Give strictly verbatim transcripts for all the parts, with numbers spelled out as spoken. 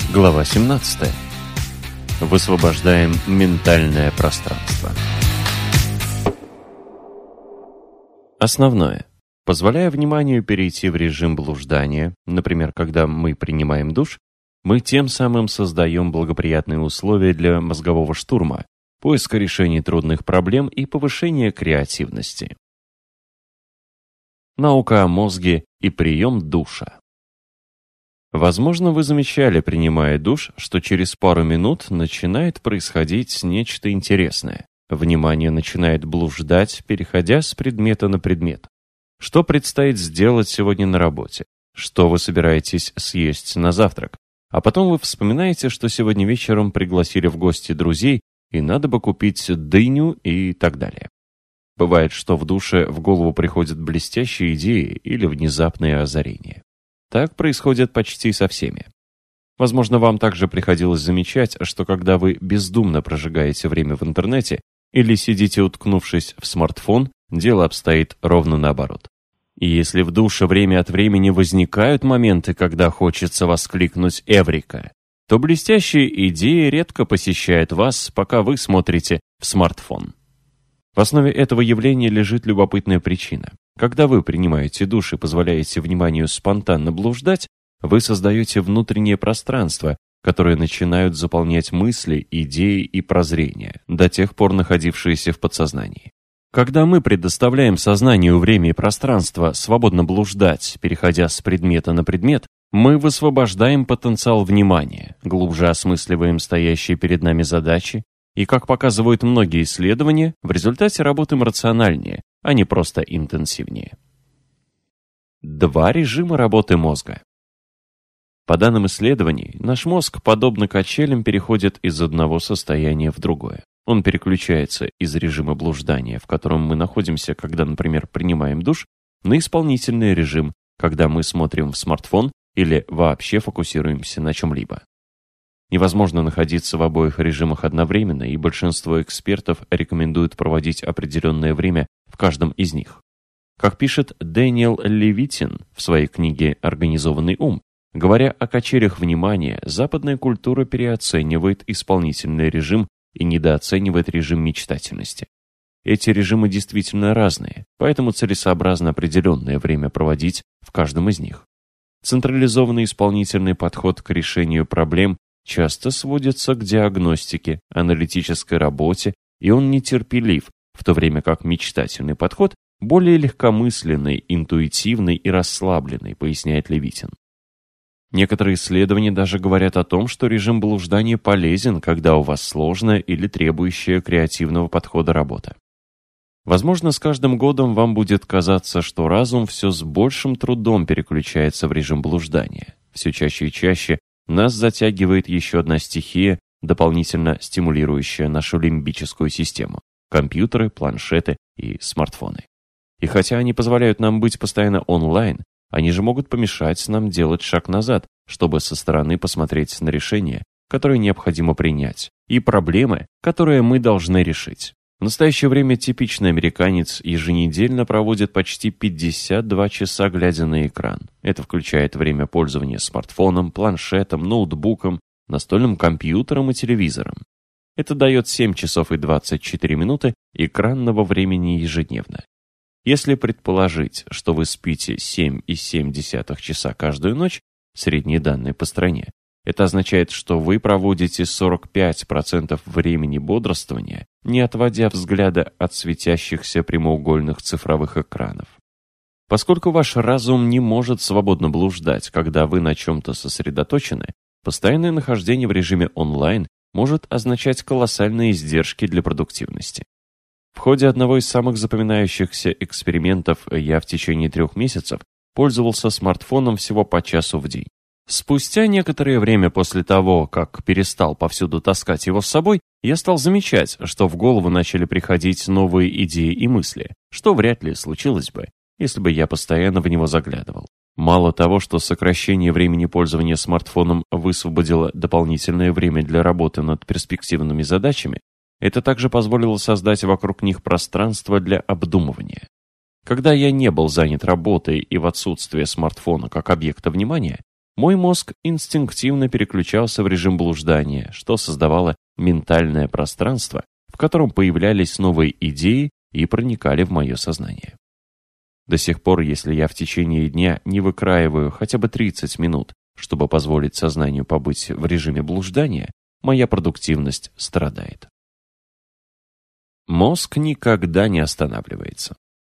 Глава семнадцатая. Высвобождаем ментальное пространство. Основное. Позволяя вниманию перейти в режим блуждания, например, когда мы принимаем душ, мы тем самым создаем благоприятные условия для мозгового штурма, поиска решений трудных проблем и повышения креативности. Наука о мозге и прием душа. Возможно, вы замечали, принимая душ, что через пару минут начинает происходить нечто интересное. Внимание начинает блуждать, переходя с предмета на предмет. Что предстоит сделать сегодня на работе? Что вы собираетесь съесть на завтрак? А потом вы вспоминаете, что сегодня вечером пригласили в гости друзей, и надо бы купить дыню и так далее. Бывает, что в душе в голову приходят блестящие идеи или внезапные озарения. Так происходит почти со всеми. Возможно, вам также приходилось замечать, что когда вы бездумно прожигаете время в интернете или сидите уткнувшись в смартфон, дело обстоит ровно наоборот. И если в душе время от времени возникают моменты, когда хочется воскликнуть «Эврика», то блестящие идеи редко посещают вас, пока вы смотрите в смартфон. В основе этого явления лежит любопытная причина. Когда вы принимаете душ и позволяете вниманию спонтанно блуждать, вы создаете внутреннее пространство, которое начинают заполнять мысли, идеи и прозрения, до тех пор находившиеся в подсознании. Когда мы предоставляем сознанию время и пространство свободно блуждать, переходя с предмета на предмет, мы высвобождаем потенциал внимания, глубже осмысливаем стоящие перед нами задачи, и, как показывают многие исследования, в результате работаем рациональнее, а не просто интенсивнее. Два режима работы мозга. По данным исследований, наш мозг, подобно качелям, переходит из одного состояния в другое. Он переключается из режима блуждания, в котором мы находимся, когда, например, принимаем душ, на исполнительный режим, когда мы смотрим в смартфон или вообще фокусируемся на чем-либо. Невозможно находиться в обоих режимах одновременно, и большинство экспертов рекомендуют проводить определенное время в каждом из них. Как пишет Дэниел Левитин в своей книге «Организованный ум», говоря о качелях внимания, западная культура переоценивает исполнительный режим и недооценивает режим мечтательности. Эти режимы действительно разные, поэтому целесообразно определенное время проводить в каждом из них. Централизованный исполнительный подход к решению проблем часто сводится к диагностике, аналитической работе, и он нетерпелив, в то время как мечтательный подход более легкомысленный, интуитивный и расслабленный, поясняет Левитин. Некоторые исследования даже говорят о том, что режим блуждания полезен, когда у вас сложная или требующая креативного подхода работа. Возможно, с каждым годом вам будет казаться, что разум все с большим трудом переключается в режим блуждания. Все чаще и чаще нас затягивает еще одна стихия, дополнительно стимулирующая нашу лимбическую систему – компьютеры, планшеты и смартфоны. И хотя они позволяют нам быть постоянно онлайн, они же могут помешать нам делать шаг назад, чтобы со стороны посмотреть на решения, которые необходимо принять, и проблемы, которые мы должны решить. В настоящее время типичный американец еженедельно проводит почти пятьдесят два часа, глядя на экран. Это включает время пользования смартфоном, планшетом, ноутбуком, настольным компьютером и телевизором. Это дает семь часов и двадцать четыре минуты экранного времени ежедневно. Если предположить, что вы спите семь и семь десятых часа каждую ночь, средние данные по стране, это означает, что вы проводите сорок пять процентов времени бодрствования, не отводя взгляда от светящихся прямоугольных цифровых экранов. Поскольку ваш разум не может свободно блуждать, когда вы на чем-то сосредоточены, постоянное нахождение в режиме онлайн может означать колоссальные издержки для продуктивности. В ходе одного из самых запоминающихся экспериментов я в течение трех месяцев пользовался смартфоном всего по часу в день. Спустя некоторое время после того, как перестал повсюду таскать его с собой, я стал замечать, что в голову начали приходить новые идеи и мысли, что вряд ли случилось бы, если бы я постоянно в него заглядывал. Мало того, что сокращение времени пользования смартфоном высвободило дополнительное время для работы над перспективными задачами, это также позволило создать вокруг них пространство для обдумывания. Когда я не был занят работой и в отсутствие смартфона как объекта внимания, мой мозг инстинктивно переключался в режим блуждания, что создавало ментальное пространство, в котором появлялись новые идеи и проникали в мое сознание. До сих пор, если я в течение дня не выкраиваю хотя бы тридцать минут, чтобы позволить сознанию побыть в режиме блуждания, моя продуктивность страдает. Мозг никогда не останавливается.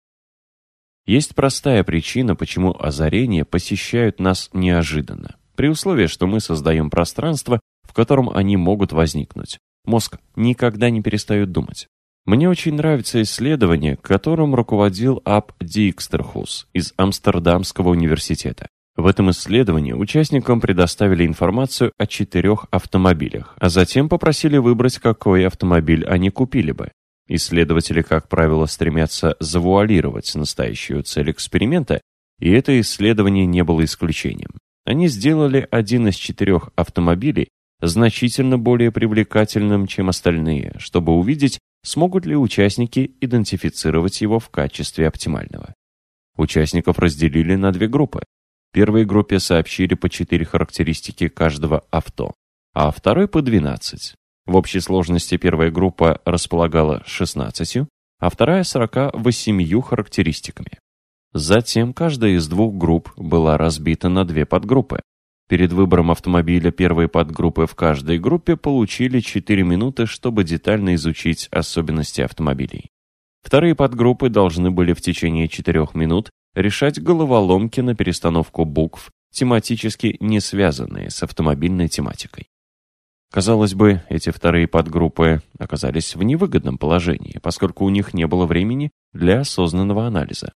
Есть простая причина, почему озарения посещают нас неожиданно, при условии, что мы создаем пространство, в котором они могут возникнуть. Мозг никогда не перестает думать. Мне очень нравится исследование, которым руководил Аб Дикстерхус из Амстердамского университета. В этом исследовании участникам предоставили информацию о четырех автомобилях, а затем попросили выбрать, какой автомобиль они купили бы. Исследователи, как правило, стремятся завуалировать настоящую цель эксперимента, и это исследование не было исключением. Они сделали один из четырех автомобилей значительно более привлекательным, чем остальные, чтобы увидеть, смогут ли участники идентифицировать его в качестве оптимального. Участников разделили на две группы. В первой группе сообщили по четыре характеристики каждого авто, а второй по двенадцать. В общей сложности первая группа располагала шестнадцатью, а вторая сорока восемью характеристиками. Затем каждая из двух групп была разбита на две подгруппы. Перед выбором автомобиля первой подгруппы в каждой группе получили четыре минуты, чтобы детально изучить особенности автомобилей. Вторые подгруппы должны были в течение четырех минут решать головоломки на перестановку букв, тематически не связанные с автомобильной тематикой. Казалось бы, эти вторые подгруппы оказались в невыгодном положении, поскольку у них не было времени для осознанного анализа.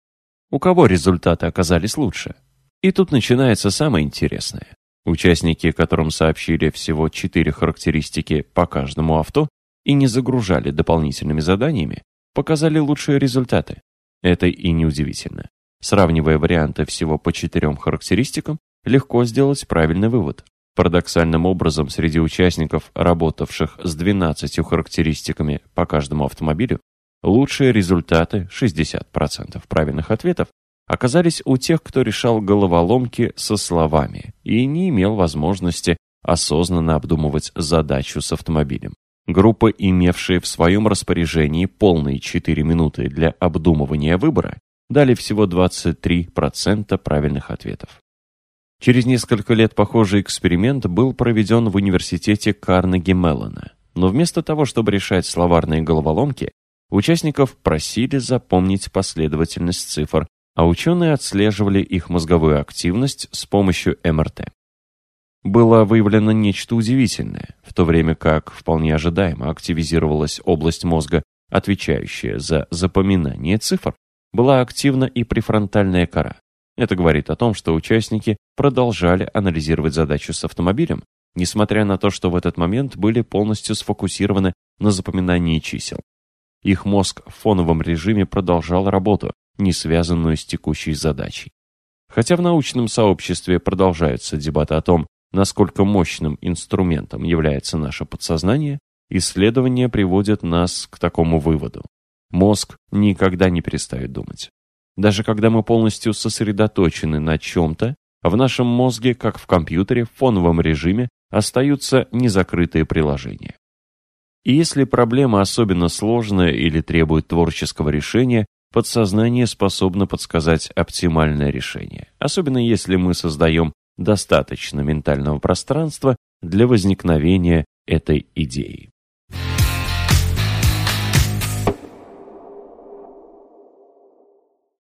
У кого результаты оказались лучше? И тут начинается самое интересное. Участники, которым сообщили всего четыре характеристики по каждому авто и не загружали дополнительными заданиями, показали лучшие результаты. Это и неудивительно. Сравнивая варианты всего по четырем характеристикам, легко сделать правильный вывод. Парадоксальным образом, среди участников, работавших с двенадцатью характеристиками по каждому автомобилю, лучшие результаты, шестьдесят процентов правильных ответов, оказались у тех, кто решал головоломки со словами и не имел возможности осознанно обдумывать задачу с автомобилем. Группы, имевшие в своем распоряжении полные четыре минуты для обдумывания выбора, дали всего двадцать три процента правильных ответов. Через несколько лет похожий эксперимент был проведен в университете Карнеги-Меллона, но вместо того, чтобы решать словарные головоломки, участников просили запомнить последовательность цифр, а ученые отслеживали их мозговую активность с помощью эм эр тэ. Было выявлено нечто удивительное, в то время как вполне ожидаемо активизировалась область мозга, отвечающая за запоминание цифр, была активна и префронтальная кора. Это говорит о том, что участники продолжали анализировать задачу с автомобилем, несмотря на то, что в этот момент были полностью сфокусированы на запоминании чисел. Их мозг в фоновом режиме продолжал работу, не связанную с текущей задачей. Хотя в научном сообществе продолжаются дебаты о том, насколько мощным инструментом является наше подсознание, исследования приводят нас к такому выводу. Мозг никогда не перестает думать. Даже когда мы полностью сосредоточены на чем-то, в нашем мозге, как в компьютере, в фоновом режиме остаются незакрытые приложения. И если проблема особенно сложная или требует творческого решения, подсознание способно подсказать оптимальное решение, особенно если мы создаем достаточно ментального пространства для возникновения этой идеи.